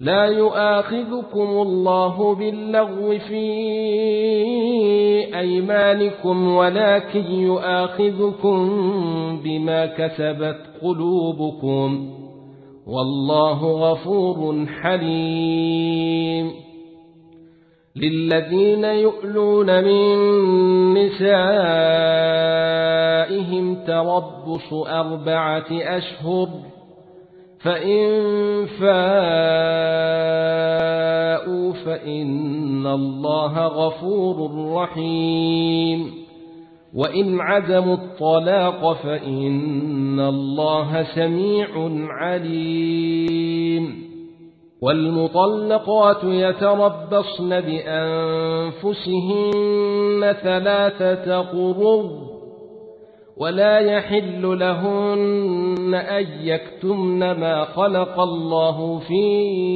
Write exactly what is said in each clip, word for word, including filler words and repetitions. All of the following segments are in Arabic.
لا يؤاخذكم الله باللغو في أيمانكم ولكن يؤاخذكم بما كسبت قلوبكم والله غفور حليم. للذين يؤلون من نسائهم تربص أربعة أشهر فإن فاءوا فإن الله غفور رحيم. وإن عزموا الطلاق فإن الله سميع عليم. والمطلقات يتربصن بأنفسهن ثلاثة قروء ولا يحل لهن أن يكتمن ما خلق الله في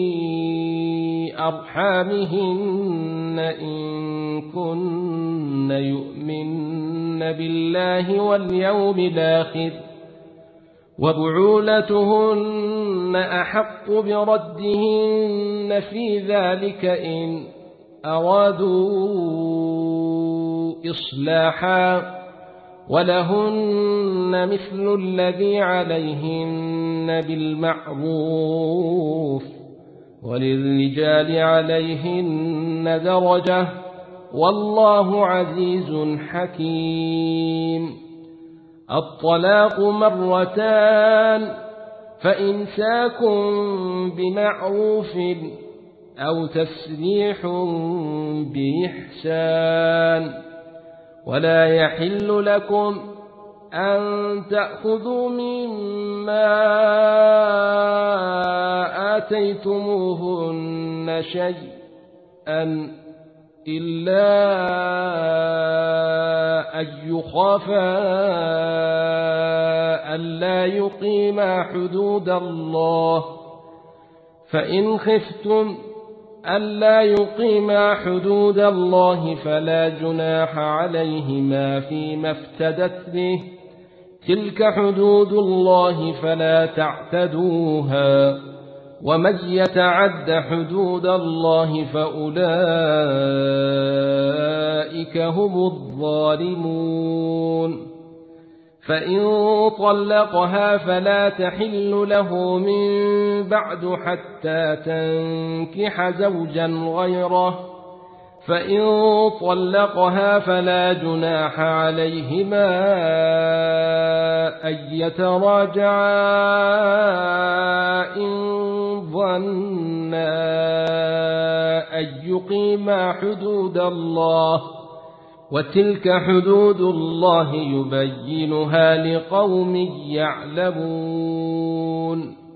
أرحامهن إن كن يؤمن بالله واليوم الآخر وبعولتهن أحق بردهن في ذلك إن أرادوا إصلاحا ولهن مثل الذي عليهن بالمعروف وللرجال عليهن درجة والله عزيز حكيم. الطلاق مرتان فإمساك بمعروف أو تسريح بإحسان. ولا يحل لكم أن تأخذوا مما آتيتموهن شيئا إلا أن يخافا ألا يقيما حدود الله فإن خفتم ألا يقيما حدود الله فلا جناح عليهما فيما افتدت به تلك حدود الله فلا تعتدوها ومن يتعد حدود الله فأولئك هم الظالمون. فإن طلقها فلا تحل له من بعد حتى تنكح زوجا غيره فإن طلقها فلا جناح عليهما أن يتراجعا إن ظنا أن يقيما حدود الله وتلك حدود الله يبينها لقوم يعلمون.